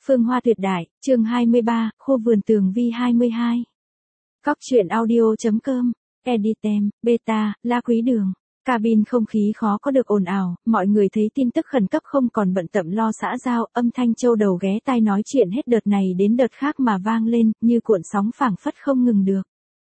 Phương Hoa tuyệt đại, chương 23, khu vườn tường vi 22. Cóc truyện audio.com, Editem, Beta, La Quý Đường. Cabin không khí khó có được ồn ào, mọi người thấy tin tức khẩn cấp không còn bận tâm lo xã giao, âm thanh châu đầu ghé tai nói chuyện hết đợt này đến đợt khác mà vang lên, như cuộn sóng phảng phất không ngừng được.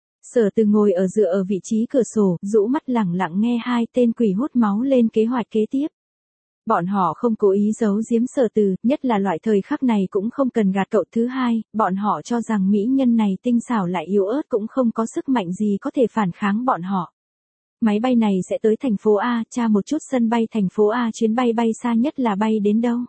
Sở Từ ngồi ở dựa ở vị trí cửa sổ, rũ mắt lẳng lặng nghe hai tên quỷ hút máu lên kế hoạch kế tiếp. Bọn họ không cố ý giấu giếm Sở Từ, nhất là loại thời khắc này cũng không cần gạt cậu thứ hai, bọn họ cho rằng mỹ nhân này tinh xảo lại yếu ớt cũng không có sức mạnh gì có thể phản kháng bọn họ. Máy bay này sẽ tới thành phố A, tra một chút sân bay thành phố A, chuyến bay bay xa nhất là bay đến đâu?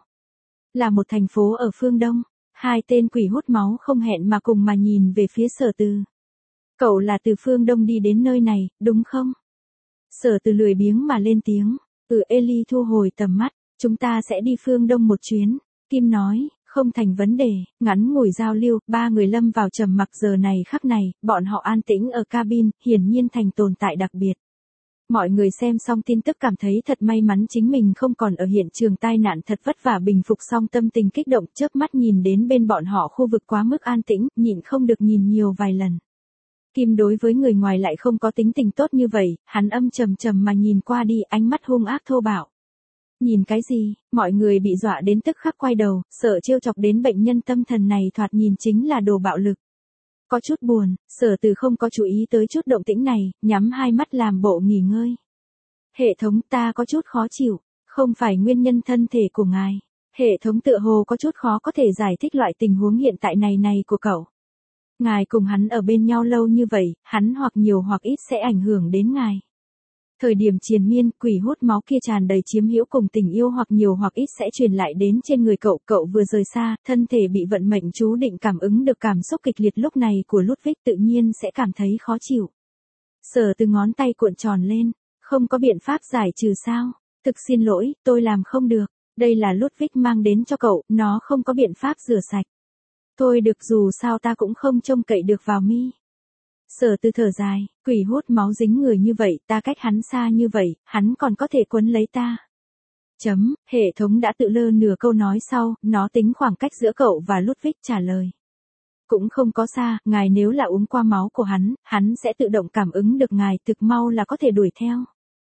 Là một thành phố ở phương Đông. Hai tên quỷ hút máu không hẹn mà cùng mà nhìn về phía Sở Từ. Cậu là từ phương Đông đi đến nơi này, đúng không? Sở Từ lười biếng mà lên tiếng. Ellie thu hồi tầm mắt, chúng ta sẽ đi phương Đông một chuyến. Kim nói, không thành vấn đề. Ngắn ngủi giao lưu, ba người lâm vào trầm mặc. Giờ này khắc này, bọn họ an tĩnh ở cabin, hiển nhiên thành tồn tại đặc biệt. Mọi người xem xong tin tức cảm thấy thật may mắn chính mình không còn ở hiện trường tai nạn, thật vất vả bình phục xong tâm tình kích động, chớp mắt nhìn đến bên bọn họ khu vực quá mức an tĩnh, nhịn không được nhìn nhiều vài lần. Kim đối với người ngoài lại không có tính tình tốt như vậy, hắn âm trầm trầm mà nhìn qua đi, ánh mắt hung ác thô bạo. Nhìn cái gì? Mọi người bị dọa đến tức khắc quay đầu, sợ trêu chọc đến bệnh nhân tâm thần này thoạt nhìn chính là đồ bạo lực. Có chút buồn, Sở Từ không có chú ý tới chút động tĩnh này, nhắm hai mắt làm bộ nghỉ ngơi. Hệ thống, ta có chút khó chịu, không phải nguyên nhân thân thể của ngài. Hệ thống tựa hồ có chút khó có thể giải thích loại tình huống hiện tại này của cậu. Ngài cùng hắn ở bên nhau lâu như vậy, hắn hoặc nhiều hoặc ít sẽ ảnh hưởng đến ngài. Thời điểm triền miên, quỷ hút máu kia tràn đầy chiếm hữu cùng tình yêu hoặc nhiều hoặc ít sẽ truyền lại đến trên người cậu. Cậu vừa rời xa, thân thể bị vận mệnh chú định cảm ứng được cảm xúc kịch liệt lúc này của Ludwig tự nhiên sẽ cảm thấy khó chịu. Sở Từ ngón tay cuộn tròn lên, không có biện pháp giải trừ sao? Thực xin lỗi, tôi làm không được. Đây là Ludwig mang đến cho cậu, nó không có biện pháp rửa sạch. Thôi được, dù sao ta cũng không trông cậy được vào mi. Sở Từ thở dài, quỷ hút máu dính người như vậy, ta cách hắn xa như vậy, hắn còn có thể quấn lấy ta. Hệ thống đã tự lơ nửa câu nói sau, nó tính khoảng cách giữa cậu và Ludwig, trả lời. Cũng không có xa, ngài nếu là uống qua máu của hắn sẽ tự động cảm ứng được ngài, thực mau là có thể đuổi theo.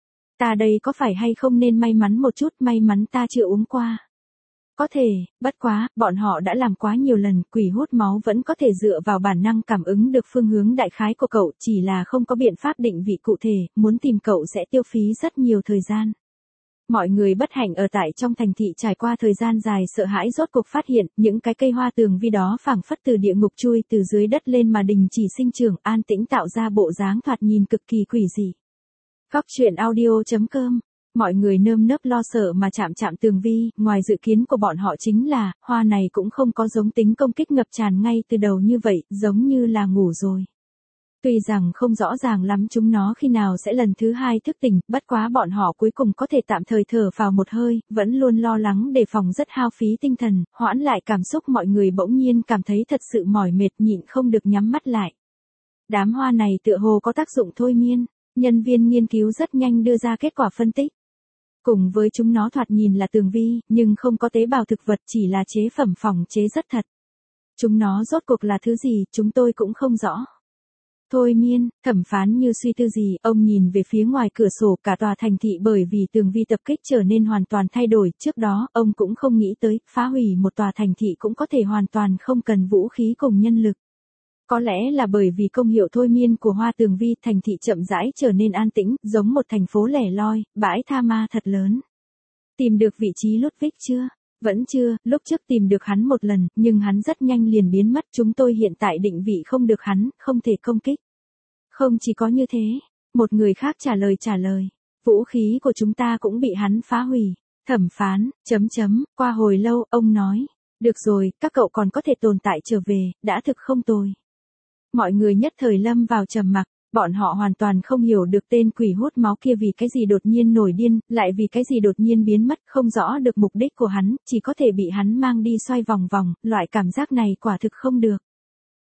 Ta đây có phải hay không nên may mắn một chút, may mắn ta chưa uống qua. Có thể, bất quá, bọn họ đã làm quá nhiều lần, quỷ hút máu vẫn có thể dựa vào bản năng cảm ứng được phương hướng đại khái của cậu, chỉ là không có biện pháp định vị cụ thể, muốn tìm cậu sẽ tiêu phí rất nhiều thời gian. Mọi người bất hạnh ở tại trong thành thị trải qua thời gian dài sợ hãi rốt cuộc phát hiện, những cái cây hoa tường vi đó phảng phất từ địa ngục chui từ dưới đất lên mà đình chỉ sinh trưởng, an tĩnh tạo ra bộ dáng thoạt nhìn cực kỳ quỷ dị. Cóc truyện audio.com. Mọi người nơm nớp lo sợ mà chạm tường vi, ngoài dự kiến của bọn họ chính là, hoa này cũng không có giống tính công kích ngập tràn ngay từ đầu như vậy, giống như là ngủ rồi. Tuy rằng không rõ ràng lắm chúng nó khi nào sẽ lần thứ hai thức tỉnh, bất quá bọn họ cuối cùng có thể tạm thời thở vào một hơi, vẫn luôn lo lắng đề phòng rất hao phí tinh thần, hoãn lại cảm xúc. Mọi người bỗng nhiên cảm thấy thật sự mỏi mệt, nhịn không được nhắm mắt lại. Đám hoa này tựa hồ có tác dụng thôi miên, nhân viên nghiên cứu rất nhanh đưa ra kết quả phân tích. Cùng với chúng nó thoạt nhìn là tường vi, nhưng không có tế bào thực vật, chỉ là chế phẩm phòng chế rất thật. Chúng nó rốt cuộc là thứ gì, chúng tôi cũng không rõ. Thôi miên, thẩm phán như suy tư gì, ông nhìn về phía ngoài cửa sổ, cả tòa thành thị bởi vì tường vi tập kích trở nên hoàn toàn thay đổi, trước đó, ông cũng không nghĩ tới, phá hủy một tòa thành thị cũng có thể hoàn toàn không cần vũ khí cùng nhân lực. Có lẽ là bởi vì công hiệu thôi miên của hoa tường vi, thành thị chậm rãi trở nên an tĩnh, giống một thành phố lẻ loi, bãi tha ma thật lớn. Tìm được vị trí Ludwig chưa? Vẫn chưa, lúc trước tìm được hắn một lần, nhưng hắn rất nhanh liền biến mất. Chúng tôi hiện tại định vị không được hắn, không thể công kích. Không chỉ có như thế, một người khác trả lời. Vũ khí của chúng ta cũng bị hắn phá hủy. Thẩm phán, qua hồi lâu, ông nói. Được rồi, các cậu còn có thể tồn tại trở về, đã thực không tồi. Mọi người nhất thời lâm vào trầm mặc, bọn họ hoàn toàn không hiểu được tên quỷ hút máu kia vì cái gì đột nhiên nổi điên, lại vì cái gì đột nhiên biến mất, không rõ được mục đích của hắn, chỉ có thể bị hắn mang đi xoay vòng vòng, loại cảm giác này quả thực không được.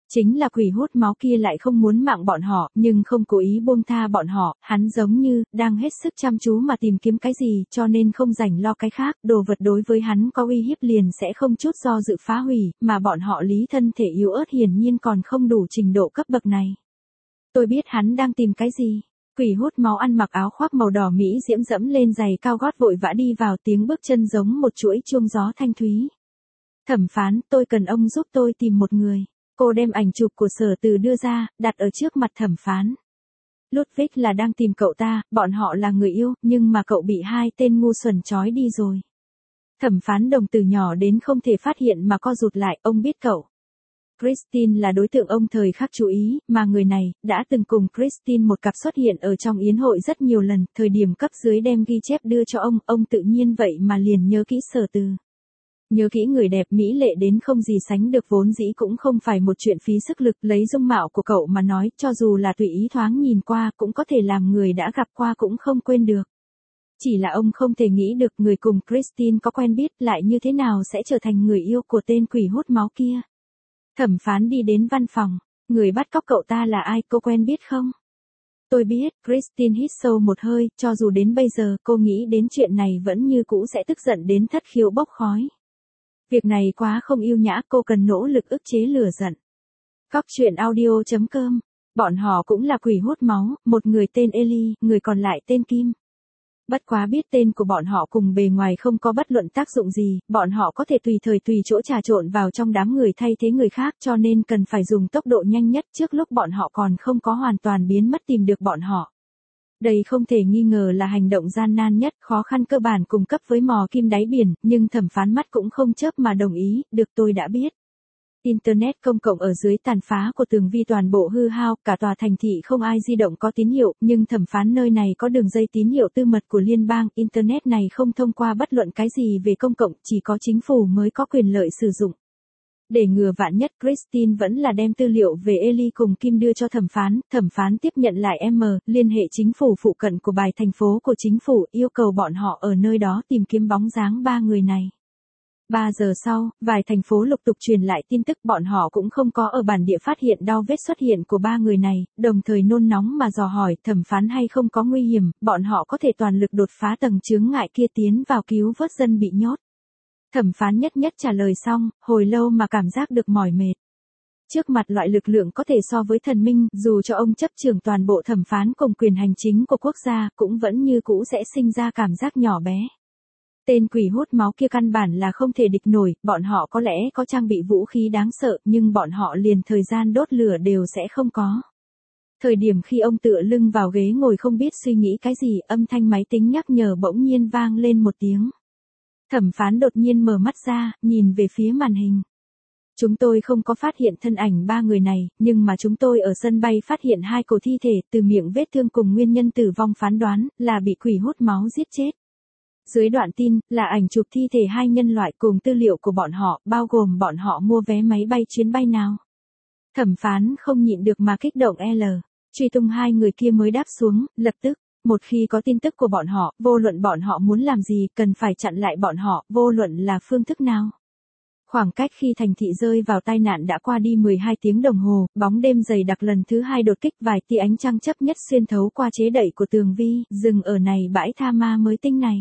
Chính là quỷ hút máu kia lại không muốn mạng bọn họ, nhưng không cố ý buông tha bọn họ, hắn giống như, đang hết sức chăm chú mà tìm kiếm cái gì, cho nên không rảnh lo cái khác, đồ vật đối với hắn có uy hiếp liền sẽ không chút do dự phá hủy, mà bọn họ lý thân thể yếu ớt hiển nhiên còn không đủ trình độ cấp bậc này. Tôi biết hắn đang tìm cái gì. Quỷ hút máu ăn mặc áo khoác màu đỏ mỹ diễm dẫm lên giày cao gót vội vã đi vào, tiếng bước chân giống một chuỗi chuông gió thanh thúy. Thẩm phán, tôi cần ông giúp tôi tìm một người. Cô đem ảnh chụp của Sở Từ đưa ra, đặt ở trước mặt thẩm phán. Ludwig là đang tìm cậu ta, bọn họ là người yêu, nhưng mà cậu bị hai tên ngu xuẩn trói đi rồi. Thẩm phán đồng từ nhỏ đến không thể phát hiện mà co rụt lại, ông biết cậu. Christine là đối tượng ông thời khắc chú ý, mà người này, đã từng cùng Christine một cặp xuất hiện ở trong yến hội rất nhiều lần, thời điểm cấp dưới đem ghi chép đưa cho ông tự nhiên vậy mà liền nhớ kỹ Sở Từ. Nhớ kỹ người đẹp mỹ lệ đến không gì sánh được vốn dĩ cũng không phải một chuyện phí sức lực, lấy dung mạo của cậu mà nói, cho dù là tùy ý thoáng nhìn qua cũng có thể làm người đã gặp qua cũng không quên được. Chỉ là ông không thể nghĩ được người cùng Christine có quen biết lại như thế nào sẽ trở thành người yêu của tên quỷ hút máu kia. Thẩm phán đi đến văn phòng, người bắt cóc cậu ta là ai, cô quen biết không? Tôi biết, Christine hít sâu một hơi, cho dù đến bây giờ cô nghĩ đến chuyện này vẫn như cũ sẽ tức giận đến thất khiếu bốc khói. Việc này quá không yêu nhã, cô cần nỗ lực ức chế lửa giận. Cóc truyện audio.com. Bọn họ cũng là quỷ hút máu, một người tên Ellie, người còn lại tên Kim. Bất quá biết tên của bọn họ cùng bề ngoài không có bất luận tác dụng gì, bọn họ có thể tùy thời tùy chỗ trà trộn vào trong đám người thay thế người khác, cho nên cần phải dùng tốc độ nhanh nhất trước lúc bọn họ còn không có hoàn toàn biến mất tìm được bọn họ. Đây không thể nghi ngờ là hành động gian nan nhất, khó khăn cơ bản cùng cấp với mò kim đáy biển, nhưng thẩm phán mắt cũng không chớp mà đồng ý, được tôi đã biết. Internet công cộng ở dưới tàn phá của tường vi toàn bộ hư hao, cả tòa thành thị không ai di động có tín hiệu, nhưng thẩm phán nơi này có đường dây tín hiệu tư mật của liên bang, Internet này không thông qua bất luận cái gì về công cộng, chỉ có chính phủ mới có quyền lợi sử dụng. Để ngừa vạn nhất, Christine vẫn là đem tư liệu về Ellie cùng Kim đưa cho thẩm phán tiếp nhận lại liên hệ chính phủ phụ cận của bài thành phố của chính phủ, yêu cầu bọn họ ở nơi đó tìm kiếm bóng dáng ba người này. 3 giờ sau, vài thành phố lục tục truyền lại tin tức bọn họ cũng không có ở bản địa phát hiện đau vết xuất hiện của ba người này, đồng thời nôn nóng mà dò hỏi thẩm phán hay không có nguy hiểm, bọn họ có thể toàn lực đột phá tầng chướng ngại kia tiến vào cứu vớt dân bị nhốt. Thẩm phán nhất nhất trả lời xong, hồi lâu mà cảm giác được mỏi mệt. Trước mặt loại lực lượng có thể so với thần minh, dù cho ông chấp trưởng toàn bộ thẩm phán cùng quyền hành chính của quốc gia, cũng vẫn như cũ sẽ sinh ra cảm giác nhỏ bé. Tên quỷ hút máu kia căn bản là không thể địch nổi, bọn họ có lẽ có trang bị vũ khí đáng sợ, nhưng bọn họ liền thời gian đốt lửa đều sẽ không có. Thời điểm khi ông tựa lưng vào ghế ngồi không biết suy nghĩ cái gì, âm thanh máy tính nhắc nhở bỗng nhiên vang lên một tiếng. Thẩm phán đột nhiên mở mắt ra, nhìn về phía màn hình. Chúng tôi không có phát hiện thân ảnh ba người này, nhưng mà chúng tôi ở sân bay phát hiện hai cổ thi thể, từ miệng vết thương cùng nguyên nhân tử vong phán đoán, là bị quỷ hút máu giết chết. Dưới đoạn tin, là ảnh chụp thi thể hai nhân loại cùng tư liệu của bọn họ, bao gồm bọn họ mua vé máy bay chuyến bay nào. Thẩm phán không nhịn được mà kích động truy tung hai người kia mới đáp xuống, lập tức. Một khi có tin tức của bọn họ, vô luận bọn họ muốn làm gì, cần phải chặn lại bọn họ, vô luận là phương thức nào. Khoảng cách khi thành thị rơi vào tai nạn đã qua đi 12 tiếng đồng hồ, bóng đêm dày đặc lần thứ hai đột kích, vài tia ánh trăng chấp nhất xuyên thấu qua chế đậy của tường vi, dừng ở này bãi tha ma mới tinh này.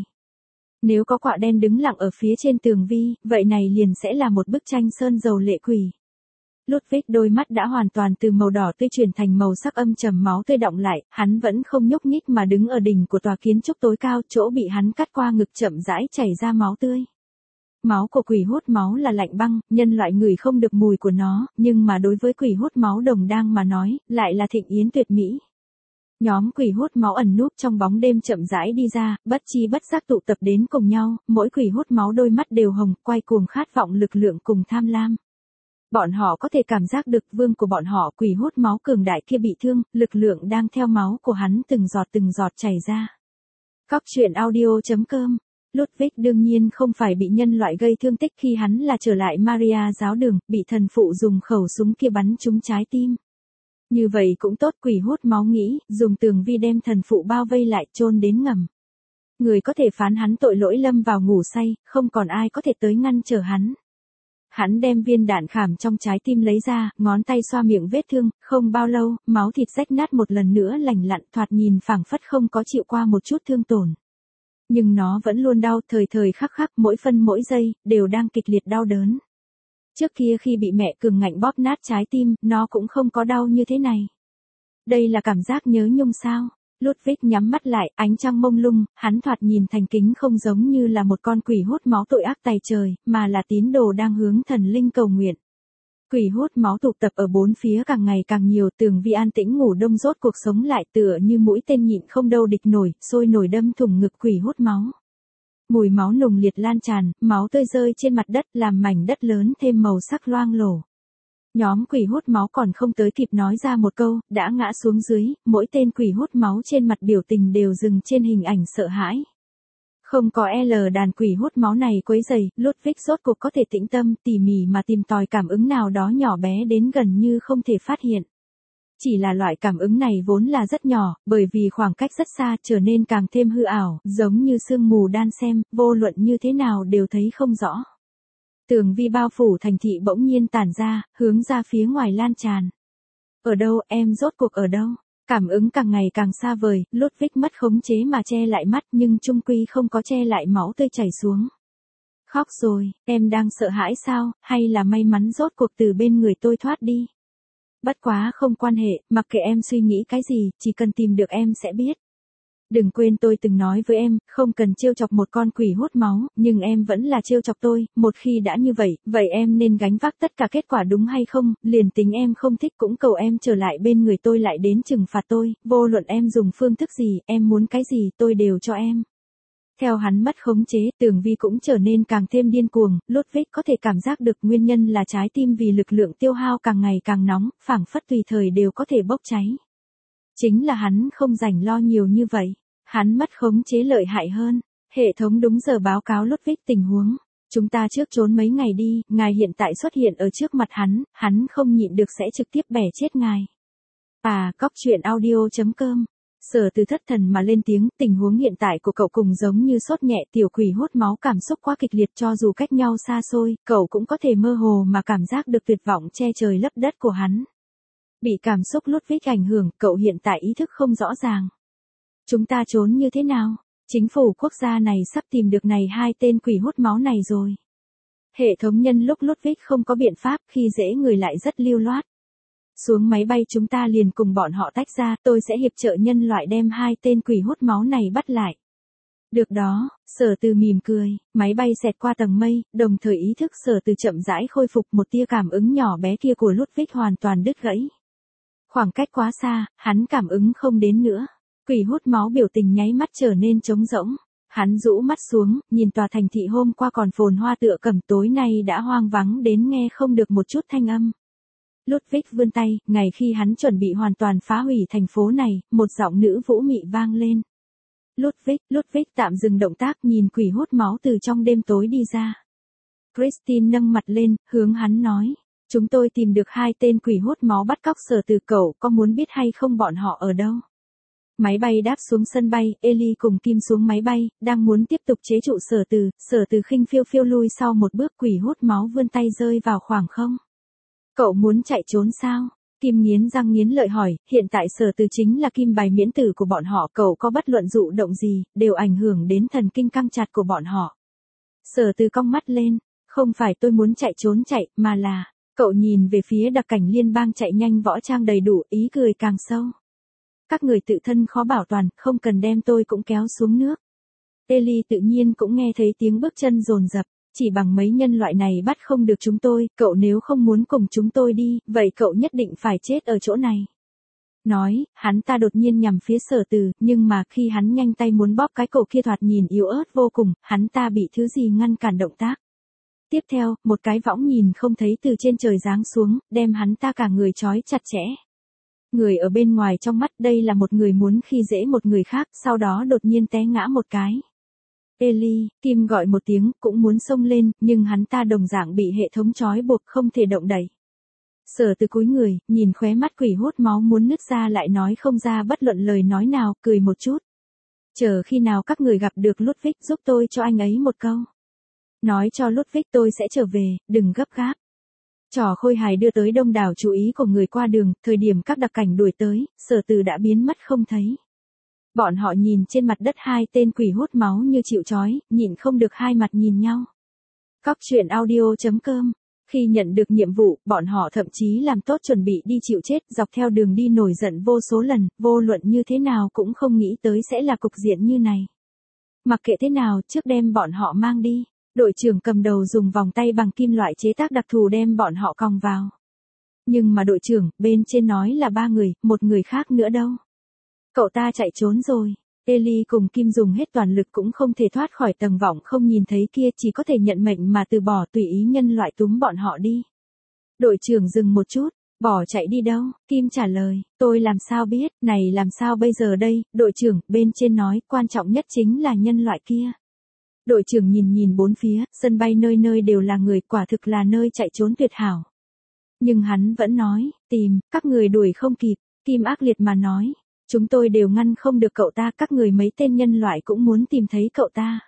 Nếu có quạ đen đứng lặng ở phía trên tường vi, vậy này liền sẽ là một bức tranh sơn dầu lệ quỷ. Ludwig đôi mắt đã hoàn toàn từ màu đỏ tươi chuyển thành màu sắc âm trầm, máu tươi đọng lại, hắn vẫn không nhúc nhích mà đứng ở đỉnh của tòa kiến trúc tối cao, chỗ bị hắn cắt qua ngực chậm rãi chảy ra máu tươi. Máu của quỷ hút máu là lạnh băng, nhân loại ngửi không được mùi của nó, nhưng mà đối với quỷ hút máu đồng đang mà nói, lại là thịnh yến tuyệt mỹ. Nhóm quỷ hút máu ẩn núp trong bóng đêm chậm rãi đi ra, bất chi bất giác tụ tập đến cùng nhau, mỗi quỷ hút máu đôi mắt đều hồng, quay cuồng khát vọng lực lượng cùng tham lam. Bọn họ có thể cảm giác được vương của bọn họ quỷ hút máu cường đại kia bị thương, lực lượng đang theo máu của hắn từng giọt chảy ra. Cóc truyện audio.com. Ludwig đương nhiên không phải bị nhân loại gây thương tích khi hắn là trở lại Maria giáo đường, bị thần phụ dùng khẩu súng kia bắn trúng trái tim. Như vậy cũng tốt, quỷ hút máu nghĩ, dùng tường vi đem thần phụ bao vây lại chôn đến ngầm. Người có thể phán hắn tội lỗi lâm vào ngủ say, không còn ai có thể tới ngăn trở hắn. Hắn đem viên đạn khảm trong trái tim lấy ra, ngón tay xoa miệng vết thương, không bao lâu, máu thịt rách nát một lần nữa lành lặn, thoạt nhìn phảng phất không có chịu qua một chút thương tổn. Nhưng nó vẫn luôn đau, thời thời khắc khắc, mỗi phân mỗi giây, đều đang kịch liệt đau đớn. Trước kia khi bị mẹ cường ngạnh bóp nát trái tim, nó cũng không có đau như thế này. Đây là cảm giác nhớ nhung sao? Ludwig nhắm mắt lại, ánh trăng mông lung, hắn thoạt nhìn thành kính không giống như là một con quỷ hút máu tội ác tày trời, mà là tín đồ đang hướng thần linh cầu nguyện. Quỷ hút máu tụ tập ở bốn phía càng ngày càng nhiều, Tường Vi an tĩnh ngủ đông rốt cuộc sống lại tựa như mũi tên nhịn không đâu địch nổi, sôi nổi đâm thủng ngực quỷ hút máu. Mùi máu nồng liệt lan tràn, máu tươi rơi trên mặt đất làm mảnh đất lớn thêm màu sắc loang lổ. Nhóm quỷ hút máu còn không tới kịp nói ra một câu, đã ngã xuống dưới, mỗi tên quỷ hút máu trên mặt biểu tình đều dừng trên hình ảnh sợ hãi. Không có đàn quỷ hút máu này quấy rầy, Ludwig rốt cuộc có thể tĩnh tâm, tỉ mỉ mà tìm tòi cảm ứng nào đó nhỏ bé đến gần như không thể phát hiện. Chỉ là loại cảm ứng này vốn là rất nhỏ, bởi vì khoảng cách rất xa trở nên càng thêm hư ảo, giống như sương mù đan xem, vô luận như thế nào đều thấy không rõ. Tường vi bao phủ thành thị bỗng nhiên tản ra, hướng ra phía ngoài lan tràn. Ở đâu, em rốt cuộc ở đâu? Cảm ứng càng ngày càng xa vời, Ludwig mất khống chế mà che lại mắt nhưng chung quy không có che lại máu tươi chảy xuống. Khóc rồi, em đang sợ hãi sao, hay là may mắn rốt cuộc từ bên người tôi thoát đi? Bất quá không quan hệ, mặc kệ em suy nghĩ cái gì, chỉ cần tìm được em sẽ biết. Đừng quên tôi từng nói với em, không cần trêu chọc một con quỷ hút máu, nhưng em vẫn là trêu chọc tôi, một khi đã như vậy, vậy em nên gánh vác tất cả kết quả đúng hay không, liền tính em không thích cũng cầu em trở lại bên người tôi lại đến trừng phạt tôi, vô luận em dùng phương thức gì, em muốn cái gì tôi đều cho em. Theo hắn mất khống chế, Tường Vi cũng trở nên càng thêm điên cuồng, Ludwig có thể cảm giác được nguyên nhân là trái tim vì lực lượng tiêu hao càng ngày càng nóng, phảng phất tùy thời đều có thể bốc cháy. Chính là hắn không rảnh lo nhiều như vậy, hắn mất khống chế lợi hại hơn. Hệ thống đúng giờ báo cáo Ludwig tình huống. Chúng ta trước trốn mấy ngày đi, ngài hiện tại xuất hiện ở trước mặt hắn không nhịn được sẽ trực tiếp bẻ chết ngài. Cóc truyện audio.com. Sở Từ thất thần mà lên tiếng, tình huống hiện tại của cậu cùng giống như sốt nhẹ, tiểu quỷ hút máu cảm xúc quá kịch liệt, cho dù cách nhau xa xôi, cậu cũng có thể mơ hồ mà cảm giác được tuyệt vọng che trời lấp đất của hắn. Bị cảm xúc Ludwig ảnh hưởng, cậu hiện tại ý thức không rõ ràng. Chúng ta trốn như thế nào? Chính phủ quốc gia này sắp tìm được này hai tên quỷ hút máu này rồi. Hệ thống nhân lúc Ludwig không có biện pháp, khi dễ người lại rất lưu loát. Xuống máy bay chúng ta liền cùng bọn họ tách ra, tôi sẽ hiệp trợ nhân loại đem hai tên quỷ hút máu này bắt lại. Được đó, Sở Từ mỉm cười, máy bay xẹt qua tầng mây, đồng thời ý thức Sở Từ chậm rãi khôi phục, một tia cảm ứng nhỏ bé kia của Ludwig hoàn toàn đứt gãy. Khoảng cách quá xa, hắn cảm ứng không đến nữa. Quỷ hút máu biểu tình nháy mắt trở nên trống rỗng. Hắn rũ mắt xuống, nhìn tòa thành thị hôm qua còn phồn hoa tựa cẩm, tối nay đã hoang vắng đến nghe không được một chút thanh âm. Ludwig vươn tay, ngày khi hắn chuẩn bị hoàn toàn phá hủy thành phố này, một giọng nữ vũ mị vang lên. Ludwig tạm dừng động tác, nhìn quỷ hút máu từ trong đêm tối đi ra. Christine nâng mặt lên, hướng hắn nói. Chúng tôi tìm được hai tên quỷ hút máu bắt cóc Sở Từ, cậu có muốn biết hay không bọn họ ở đâu? Máy bay đáp xuống sân bay, Ellie cùng Kim xuống máy bay, đang muốn tiếp tục chế trụ Sở Từ khinh phiêu phiêu lui sau một bước, quỷ hút máu vươn tay rơi vào khoảng không. Cậu muốn chạy trốn sao? Kim nghiến răng nghiến lợi hỏi, hiện tại Sở Từ chính là kim bài miễn tử của bọn họ, cậu có bất luận dụ động gì, đều ảnh hưởng đến thần kinh căng chặt của bọn họ. Sở Từ cong mắt lên, không phải tôi muốn chạy trốn chạy, mà là, cậu nhìn về phía đặc cảnh liên bang chạy nhanh võ trang đầy đủ, ý cười càng sâu. Các người tự thân khó bảo toàn, không cần đem tôi cũng kéo xuống nước. Ellie tự nhiên cũng nghe thấy tiếng bước chân dồn dập, chỉ bằng mấy nhân loại này bắt không được chúng tôi, cậu nếu không muốn cùng chúng tôi đi, vậy cậu nhất định phải chết ở chỗ này. Nói, hắn ta đột nhiên nhằm phía Sở Từ, nhưng mà khi hắn nhanh tay muốn bóp cái cổ kia thoạt nhìn yếu ớt vô cùng, hắn ta bị thứ gì ngăn cản động tác. Tiếp theo, một cái võng nhìn không thấy từ trên trời giáng xuống, đem hắn ta cả người trói chặt chẽ. Người ở bên ngoài trong mắt đây là một người muốn khi dễ một người khác, sau đó đột nhiên té ngã một cái. Ellie, Kim gọi một tiếng, cũng muốn xông lên, nhưng hắn ta đồng dạng bị hệ thống trói buộc không thể động đậy. Sở Từ cúi người, nhìn khóe mắt quỷ hút máu muốn nứt ra lại nói không ra bất luận lời nói nào, cười một chút. Chờ khi nào các người gặp được Ludwig giúp tôi cho anh ấy một câu. Nói cho Ludwig tôi sẽ trở về, đừng gấp gáp. Trò khôi hài đưa tới đông đảo chú ý của người qua đường, thời điểm các đặc cảnh đuổi tới, Sở Từ đã biến mất không thấy. Bọn họ nhìn trên mặt đất hai tên quỷ hút máu như chịu trói, nhịn không được hai mặt nhìn nhau. Cóc truyện audio.com. Khi nhận được nhiệm vụ, bọn họ thậm chí làm tốt chuẩn bị đi chịu chết, dọc theo đường đi nổi giận vô số lần, vô luận như thế nào cũng không nghĩ tới sẽ là cục diện như này. Mặc kệ thế nào, trước đem bọn họ mang đi. Đội trưởng cầm đầu dùng vòng tay bằng kim loại chế tác đặc thù đem bọn họ còng vào. Nhưng mà đội trưởng, bên trên nói là 3 người, một người khác nữa đâu? Cậu ta chạy trốn rồi. Ellie cùng Kim dùng hết toàn lực cũng không thể thoát khỏi tầng vọng không nhìn thấy kia, chỉ có thể nhận mệnh mà từ bỏ, tùy ý nhân loại túm bọn họ đi. Đội trưởng dừng một chút, bỏ chạy đi đâu? Kim trả lời, tôi làm sao biết, này làm sao bây giờ đây? Đội trưởng, bên trên nói, quan trọng nhất chính là nhân loại kia. Đội trưởng nhìn bốn phía, sân bay nơi nơi đều là người, quả thực là nơi chạy trốn tuyệt hảo. Nhưng hắn vẫn nói, tìm, các người đuổi không kịp. Kim ác liệt mà nói, chúng tôi đều ngăn không được cậu ta, các người mấy tên nhân loại cũng muốn tìm thấy cậu ta.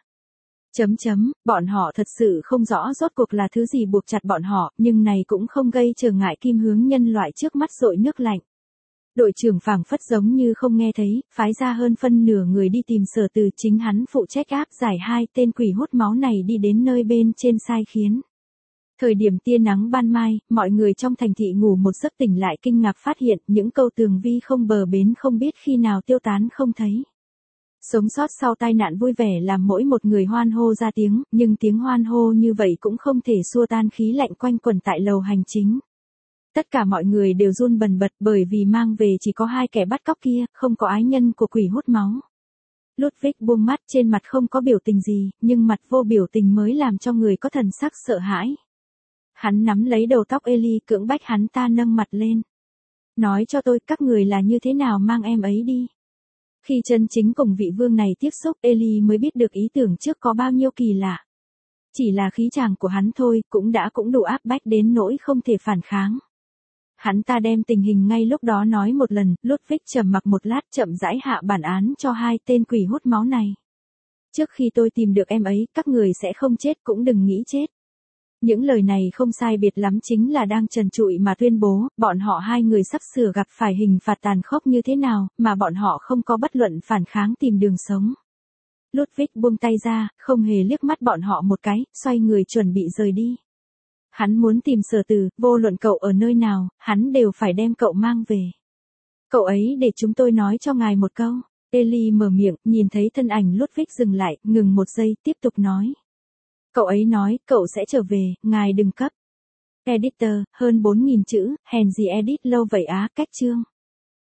Bọn họ thật sự không rõ rốt cuộc là thứ gì buộc chặt bọn họ, nhưng này cũng không gây trở ngại Kim hướng nhân loại trước mắt dội nước lạnh. Đội trưởng phảng phất giống như không nghe thấy, phái ra hơn phân nửa người đi tìm Sở Từ, chính hắn phụ trách áp giải hai tên quỷ hút máu này đi đến nơi bên trên sai khiến. Thời điểm tia nắng ban mai, mọi người trong thành thị ngủ một giấc tỉnh lại kinh ngạc phát hiện những câu tường vi không bờ bến không biết khi nào tiêu tán không thấy. Sống sót sau tai nạn vui vẻ làm mỗi một người hoan hô ra tiếng, nhưng tiếng hoan hô như vậy cũng không thể xua tan khí lạnh quanh quẩn tại lầu hành chính. Tất cả mọi người đều run bần bật bởi vì mang về chỉ có 2 kẻ bắt cóc kia, không có ái nhân của quỷ hút máu. Ludwig buông mắt, trên mặt không có biểu tình gì, nhưng mặt vô biểu tình mới làm cho người có thần sắc sợ hãi. Hắn nắm lấy đầu tóc Ellie, cưỡng bách hắn ta nâng mặt lên. Nói cho tôi, các người là như thế nào mang em ấy đi. Khi chân chính cùng vị vương này tiếp xúc, Ellie mới biết được ý tưởng trước có bao nhiêu kỳ lạ. Chỉ là khí chàng của hắn thôi, cũng đủ áp bách đến nỗi không thể phản kháng. Hắn ta đem tình hình ngay lúc đó nói một lần, Ludwig trầm mặc một lát chậm rãi hạ bản án cho 2 tên quỷ hút máu này. Trước khi tôi tìm được em ấy, các người sẽ không chết cũng đừng nghĩ chết. Những lời này không sai biệt lắm chính là đang trần trụi mà tuyên bố, bọn họ 2 người sắp sửa gặp phải hình phạt tàn khốc như thế nào, mà bọn họ không có bất luận phản kháng tìm đường sống. Ludwig buông tay ra, không hề liếc mắt bọn họ một cái, xoay người chuẩn bị rời đi. Hắn muốn tìm Sở Từ, vô luận cậu ở nơi nào, hắn đều phải đem cậu mang về. Cậu ấy để chúng tôi nói cho ngài một câu. Ellie mở miệng, nhìn thấy thân ảnh Ludwig dừng lại, ngừng một giây, tiếp tục nói. Cậu ấy nói, cậu sẽ trở về, ngài đừng cấp. Editor, hơn 4.000 chữ, hèn gì edit lâu vậy á, cách chương.